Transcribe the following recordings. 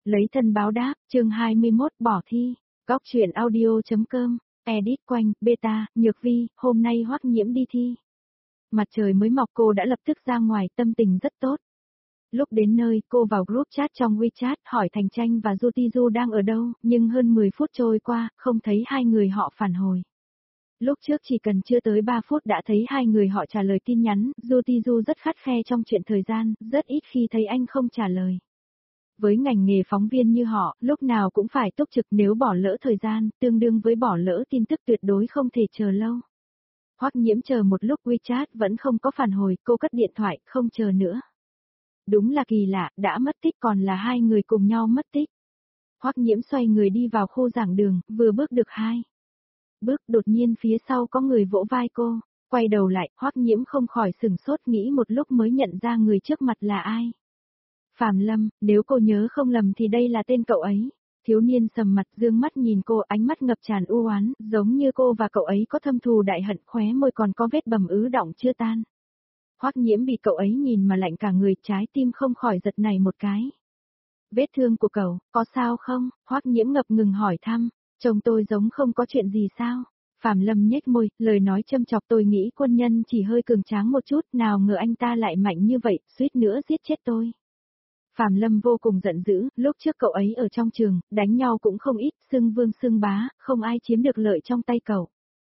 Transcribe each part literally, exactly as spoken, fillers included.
Lấy thân báo đáp, chương hai mươi mốt bỏ thi, góc truyện audio.com, edit quanh, beta, nhược vi, hôm nay Hoắc Nhiễm đi thi. Mặt trời mới mọc cô đã lập tức ra ngoài, tâm tình rất tốt. Lúc đến nơi, cô vào group chat trong WeChat hỏi Thành Tranh và Du Ti Du đang ở đâu, nhưng hơn mười phút trôi qua, không thấy hai người họ phản hồi. Lúc trước chỉ cần chưa tới ba phút đã thấy hai người họ trả lời tin nhắn, Du Ti Du rất khắt khe trong chuyện thời gian, rất ít khi thấy anh không trả lời. Với ngành nghề phóng viên như họ, lúc nào cũng phải túc trực, nếu bỏ lỡ thời gian, tương đương với bỏ lỡ tin tức, tuyệt đối không thể chờ lâu. Hoắc Nhiễm chờ một lúc WeChat vẫn không có phản hồi, cô cất điện thoại, không chờ nữa. Đúng là kỳ lạ, đã mất tích còn là hai người cùng nhau mất tích. Hoắc Nhiễm xoay người đi vào khu giảng đường, vừa bước được hai bước, đột nhiên phía sau có người vỗ vai cô, quay đầu lại, Hoắc Nhiễm không khỏi sửng sốt, nghĩ một lúc mới nhận ra người trước mặt là ai. Phạm Lâm, nếu cô nhớ không lầm thì đây là tên cậu ấy. Thiếu niên sầm mặt, dương mắt nhìn cô, ánh mắt ngập tràn u oán, giống như cô và cậu ấy có thâm thù đại hận, khóe môi còn có vết bầm ứ đọng chưa tan. Hoắc Nhiễm bị cậu ấy nhìn mà lạnh cả người, trái tim không khỏi giật nảy một cái. Vết thương của cậu, có sao không? Hoắc Nhiễm ngập ngừng hỏi thăm, chồng tôi giống không có chuyện gì sao? Phạm Lâm nhếch môi, lời nói châm chọc, tôi nghĩ quân nhân chỉ hơi cường tráng một chút, nào ngờ anh ta lại mạnh như vậy, suýt nữa giết chết tôi. Phạm Lâm vô cùng giận dữ, lúc trước cậu ấy ở trong trường, đánh nhau cũng không ít, xưng vương xưng bá, không ai chiếm được lợi trong tay cậu.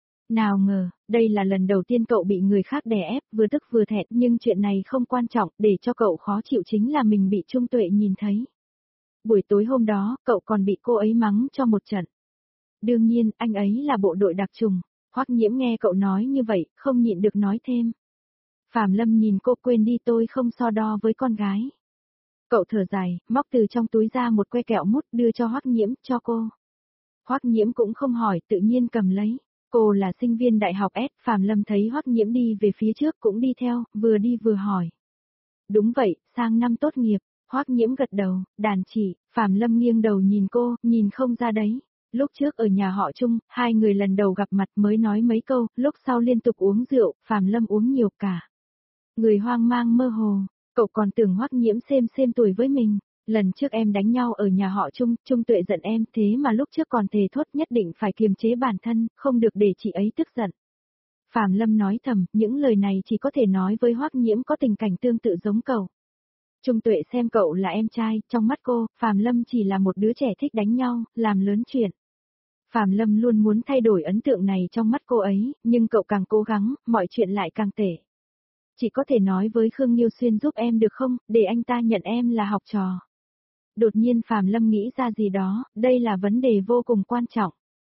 Nào ngờ, đây là lần đầu tiên cậu bị người khác đè ép, vừa tức vừa thẹn, nhưng chuyện này không quan trọng, để cho cậu khó chịu chính là mình bị Trung Tuệ nhìn thấy. Buổi tối hôm đó, cậu còn bị cô ấy mắng cho một trận. Đương nhiên, anh ấy là bộ đội đặc trùng. Hoắc Nhiễm nghe cậu nói như vậy, không nhịn được nói thêm. Phạm Lâm nhìn cô, quên đi, tôi không so đo với con gái. Cậu thở dài, móc từ trong túi ra một que kẹo mút đưa cho Hoắc Nhiễm, cho cô. Hoắc Nhiễm cũng không hỏi, tự nhiên cầm lấy. Cô là sinh viên đại học S, Phạm Lâm thấy Hoắc Nhiễm đi về phía trước cũng đi theo, vừa đi vừa hỏi. Đúng vậy, sang năm tốt nghiệp. Hoắc Nhiễm gật đầu, đàn chỉ, Phạm Lâm nghiêng đầu nhìn cô, nhìn không ra đấy. Lúc trước ở nhà họ Trung, hai người lần đầu gặp mặt mới nói mấy câu, lúc sau liên tục uống rượu, Phạm Lâm uống nhiều cả. Người hoang mang mơ hồ, cậu còn tưởng Hoắc Nhiễm xem xem tuổi với mình. Lần trước em đánh nhau ở nhà họ Trung, Trung Tuệ giận em, thế mà lúc trước còn thề thốt nhất định phải kiềm chế bản thân, không được để chị ấy tức giận. Phạm Lâm nói thầm, những lời này chỉ có thể nói với Hoắc Nhiễm có tình cảnh tương tự giống cậu. Trung Tuệ xem cậu là em trai, trong mắt cô, Phạm Lâm chỉ là một đứa trẻ thích đánh nhau, làm lớn chuyện. Phạm Lâm luôn muốn thay đổi ấn tượng này trong mắt cô ấy, nhưng cậu càng cố gắng, mọi chuyện lại càng tệ. Chỉ có thể nói với Khương Nhiêu Xuyên giúp em được không, để anh ta nhận em là học trò. Đột nhiên Phạm Lâm nghĩ ra gì đó, đây là vấn đề vô cùng quan trọng.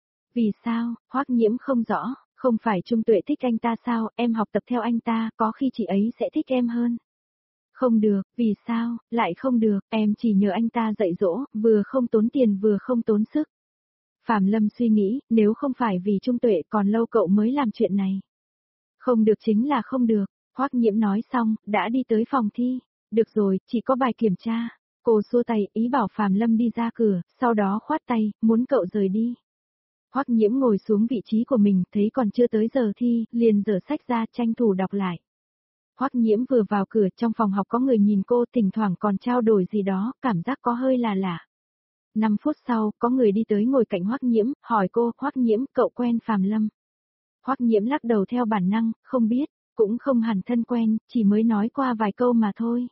Vì sao? Hoắc Nhiễm không rõ, không phải Trung Tuệ thích anh ta sao, em học tập theo anh ta, có khi chị ấy sẽ thích em hơn. Không được, vì sao, lại không được, em chỉ nhờ anh ta dạy dỗ, vừa không tốn tiền vừa không tốn sức. Phạm Lâm suy nghĩ, nếu không phải vì Trung Tuệ còn lâu cậu mới làm chuyện này. Không được chính là không được, Hoắc Nhiễm nói xong, đã đi tới phòng thi. Được rồi, chỉ có bài kiểm tra. Cô xua tay, ý bảo Phạm Lâm đi ra cửa, sau đó khoát tay, muốn cậu rời đi. Hoắc Nhiễm ngồi xuống vị trí của mình, thấy còn chưa tới giờ thi, liền giở sách ra tranh thủ đọc lại. Hoắc Nhiễm vừa vào cửa, trong phòng học có người nhìn cô, thỉnh thoảng còn trao đổi gì đó, cảm giác có hơi là lạ. Năm phút sau, có người đi tới ngồi cạnh Hoắc Nhiễm, hỏi cô, Hoắc Nhiễm, cậu quen Phạm Lâm? Hoắc Nhiễm lắc đầu theo bản năng, không biết, cũng không hẳn thân quen, chỉ mới nói qua vài câu mà thôi.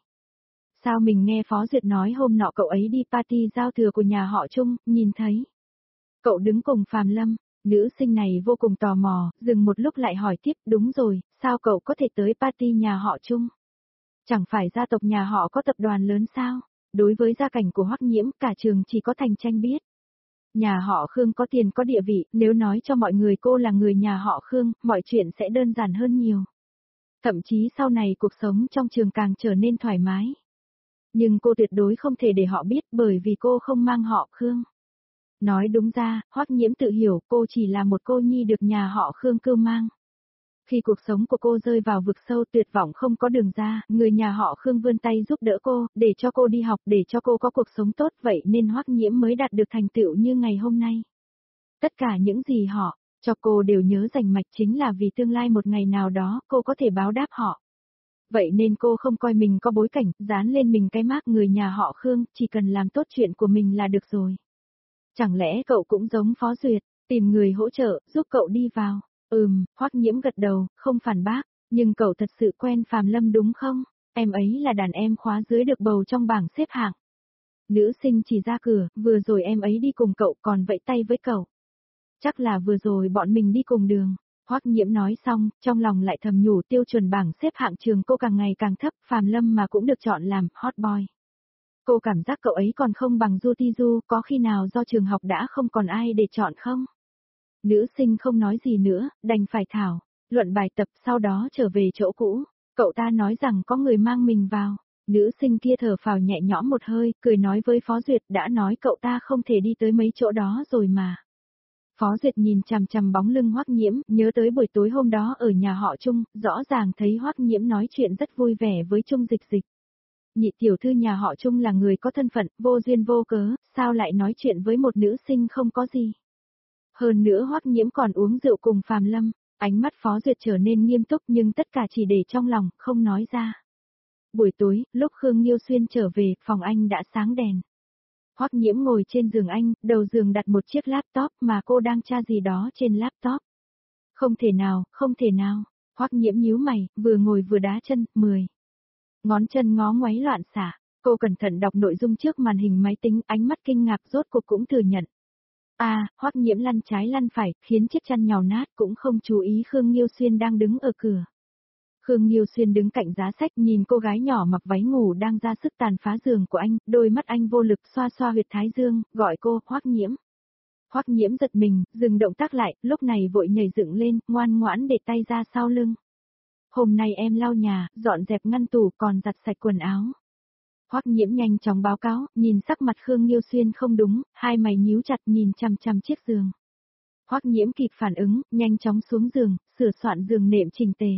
Sao mình nghe Phó Duyệt nói hôm nọ cậu ấy đi party giao thừa của nhà họ Trung, nhìn thấy. Cậu đứng cùng Phạm Lâm, nữ sinh này vô cùng tò mò, dừng một lúc lại hỏi tiếp, đúng rồi, sao cậu có thể tới party nhà họ Trung? Chẳng phải gia tộc nhà họ có tập đoàn lớn sao? Đối với gia cảnh của Hoắc Nhiễm, cả trường chỉ có Thành Tranh biết. Nhà họ Khương có tiền có địa vị, nếu nói cho mọi người cô là người nhà họ Khương, mọi chuyện sẽ đơn giản hơn nhiều. Thậm chí sau này cuộc sống trong trường càng trở nên thoải mái. Nhưng cô tuyệt đối không thể để họ biết bởi vì cô không mang họ Khương. Nói đúng ra, Hoắc Nhiễm tự hiểu cô chỉ là một cô nhi được nhà họ Khương cưu mang. Khi cuộc sống của cô rơi vào vực sâu tuyệt vọng không có đường ra, người nhà họ Khương vươn tay giúp đỡ cô, để cho cô đi học, để cho cô có cuộc sống tốt, vậy nên Hoắc Nhiễm mới đạt được thành tựu như ngày hôm nay. Tất cả những gì họ cho cô đều nhớ rành mạch, chính là vì tương lai một ngày nào đó cô có thể báo đáp họ. Vậy nên cô không coi mình có bối cảnh, dán lên mình cái mác người nhà họ Khương, chỉ cần làm tốt chuyện của mình là được rồi. Chẳng lẽ cậu cũng giống Phó Duyệt, tìm người hỗ trợ, giúp cậu đi vào? Ừm, Hoắc Nhiễm gật đầu, không phản bác, nhưng cậu thật sự quen Phàm Lâm đúng không? Em ấy là đàn em khóa dưới được bầu trong bảng xếp hạng. Nữ sinh chỉ ra cửa, vừa rồi em ấy đi cùng cậu còn vẫy tay với cậu. Chắc là vừa rồi bọn mình đi cùng đường. Hoắc Nhiễm nói xong, trong lòng lại thầm nhủ tiêu chuẩn bảng xếp hạng trường cô càng ngày càng thấp, Phàm Lâm mà cũng được chọn làm hot boy. Cô cảm giác cậu ấy còn không bằng Du Ti Du, có khi nào do trường học đã không còn ai để chọn không? Nữ sinh không nói gì nữa, đành phải thảo, luận bài tập sau đó trở về chỗ cũ. Cậu ta nói rằng có người mang mình vào. Nữ sinh kia thở phào nhẹ nhõm một hơi, cười nói với Phó Duyệt đã nói cậu ta không thể đi tới mấy chỗ đó rồi mà. Phó Duyệt nhìn chằm chằm bóng lưng Hoắc Nhiễm, nhớ tới buổi tối hôm đó ở nhà họ Trung, rõ ràng thấy Hoắc Nhiễm nói chuyện rất vui vẻ với Trung Dịch Dịch. Nhị tiểu thư nhà họ Trung là người có thân phận, vô duyên vô cớ, sao lại nói chuyện với một nữ sinh không có gì. Hơn nữa Hoắc Nhiễm còn uống rượu cùng Phàm Lâm, ánh mắt Phó Duyệt trở nên nghiêm túc nhưng tất cả chỉ để trong lòng, không nói ra. Buổi tối, lúc Khương Nghiêu Xuyên trở về, phòng anh đã sáng đèn. Hoắc Nhiễm ngồi trên giường anh, đầu giường đặt một chiếc laptop mà cô đang tra gì đó trên laptop. Không thể nào, không thể nào. Hoắc Nhiễm nhíu mày, vừa ngồi vừa đá chân, mười. Ngón chân ngó ngoáy loạn xạ. Cô cẩn thận đọc nội dung trước màn hình máy tính, ánh mắt kinh ngạc rốt cuộc cũng thừa nhận. À, Hoắc Nhiễm lăn trái lăn phải, khiến chiếc chăn nhào nát cũng không chú ý Khương Nghiêu Xuyên đang đứng ở cửa. Khương Nghiêu Xuyên đứng cạnh giá sách nhìn cô gái nhỏ mặc váy ngủ đang ra sức tàn phá giường của anh, đôi mắt anh vô lực xoa xoa huyệt thái dương, gọi cô, Hoắc Nhiễm. Hoắc Nhiễm giật mình, dừng động tác lại, lúc này vội nhảy dựng lên, ngoan ngoãn để tay ra sau lưng. Hôm nay em lau nhà, dọn dẹp ngăn tủ còn giặt sạch quần áo. Hoắc Nhiễm nhanh chóng báo cáo, nhìn sắc mặt Khương Nghiêu Xuyên không đúng, hai mày nhíu chặt nhìn chằm chằm chiếc giường. Hoắc Nhiễm kịp phản ứng, nhanh chóng xuống giường, sửa soạn giường nệm chỉnh tề.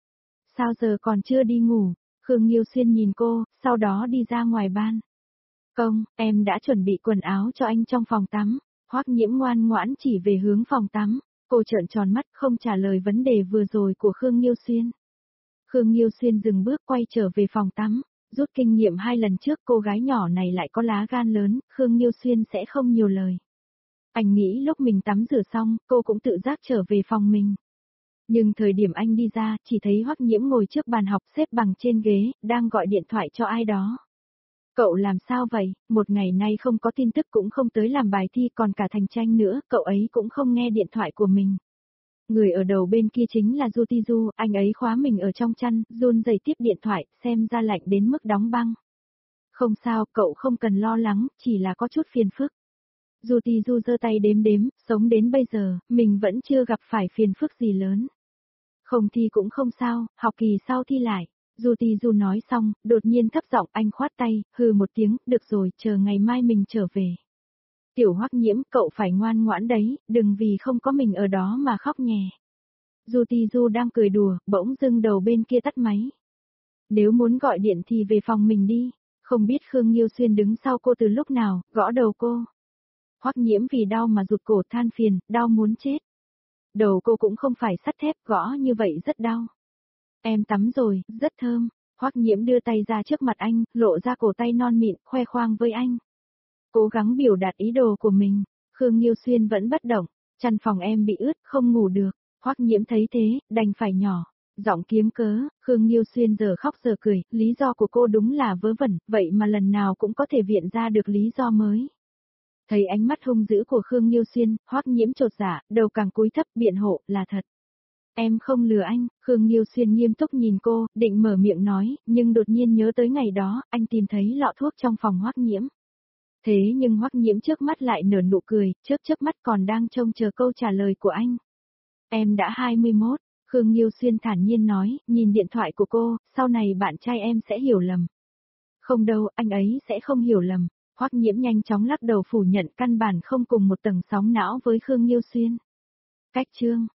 Sao giờ còn chưa đi ngủ? Khương Nghiêu Xuyên nhìn cô, sau đó đi ra ngoài ban. Công, em đã chuẩn bị quần áo cho anh trong phòng tắm. Hoắc Nhiễm ngoan ngoãn chỉ về hướng phòng tắm. Cô trợn tròn mắt không trả lời vấn đề vừa rồi của Khương Nghiêu Xuyên. Khương Nghiêu Xuyên dừng bước quay trở về phòng tắm. Rút kinh nghiệm hai lần trước cô gái nhỏ này lại có lá gan lớn, Khương Nghiêu Xuyên sẽ không nhiều lời. Anh nghĩ lúc mình tắm rửa xong, cô cũng tự giác trở về phòng mình. Nhưng thời điểm anh đi ra, chỉ thấy Hoắc Nhiễm ngồi trước bàn học xếp bằng trên ghế, đang gọi điện thoại cho ai đó. Cậu làm sao vậy, một ngày nay không có tin tức cũng không tới làm bài thi còn cả thành tranh nữa, cậu ấy cũng không nghe điện thoại của mình. Người ở đầu bên kia chính là Du Ti Du, anh ấy khóa mình ở trong chăn, run rẩy tiếp điện thoại, xem ra lạnh đến mức đóng băng. Không sao, cậu không cần lo lắng, chỉ là có chút phiền phức. Du Ti Du giơ tay đếm đếm, sống đến bây giờ, mình vẫn chưa gặp phải phiền phức gì lớn. Không thi cũng không sao, học kỳ sau thi lại. Du Ti Du nói xong, đột nhiên thấp giọng anh khoát tay, hừ một tiếng, được rồi, chờ ngày mai mình trở về. Tiểu Hoắc Nhiễm, cậu phải ngoan ngoãn đấy, đừng vì không có mình ở đó mà khóc nhè. Du Ti Du đang cười đùa, bỗng dưng đầu bên kia tắt máy. Nếu muốn gọi điện thì về phòng mình đi, không biết Khương Nghiêu Xuyên đứng sau cô từ lúc nào, gõ đầu cô. Hoắc Nhiễm vì đau mà rụt cổ than phiền, đau muốn chết. Đầu cô cũng không phải sắt thép, gõ như vậy rất đau. Em tắm rồi, rất thơm. Hoắc Nhiễm đưa tay ra trước mặt anh, lộ ra cổ tay non mịn, khoe khoang với anh. Cố gắng biểu đạt ý đồ của mình. Khương Nghiêu Xuyên vẫn bất động, chăn phòng em bị ướt, không ngủ được. Hoắc Nhiễm thấy thế, đành phải nhỏ. Giọng kiếm cớ, Khương Nghiêu Xuyên giờ khóc giờ cười, lý do của cô đúng là vớ vẩn, vậy mà lần nào cũng có thể viện ra được lý do mới. Thấy ánh mắt hung dữ của Khương Nghiêu Xuyên, Hoắc Nhiễm chột dạ, đầu càng cúi thấp biện hộ, là thật. Em không lừa anh, Khương Nghiêu Xuyên nghiêm túc nhìn cô, định mở miệng nói, nhưng đột nhiên nhớ tới ngày đó, anh tìm thấy lọ thuốc trong phòng Hoắc Nhiễm. Thế nhưng Hoắc Nhiễm trước mắt lại nở nụ cười, trước trước mắt còn đang trông chờ câu trả lời của anh. Em đã hai mươi mốt, Khương Nghiêu Xuyên thản nhiên nói, nhìn điện thoại của cô, sau này bạn trai em sẽ hiểu lầm. Không đâu, anh ấy sẽ không hiểu lầm. Hoắc Nhiễm nhanh chóng lắc đầu phủ nhận căn bản không cùng một tầng sóng não với Khương Nghiêu Xuyên. Cách chương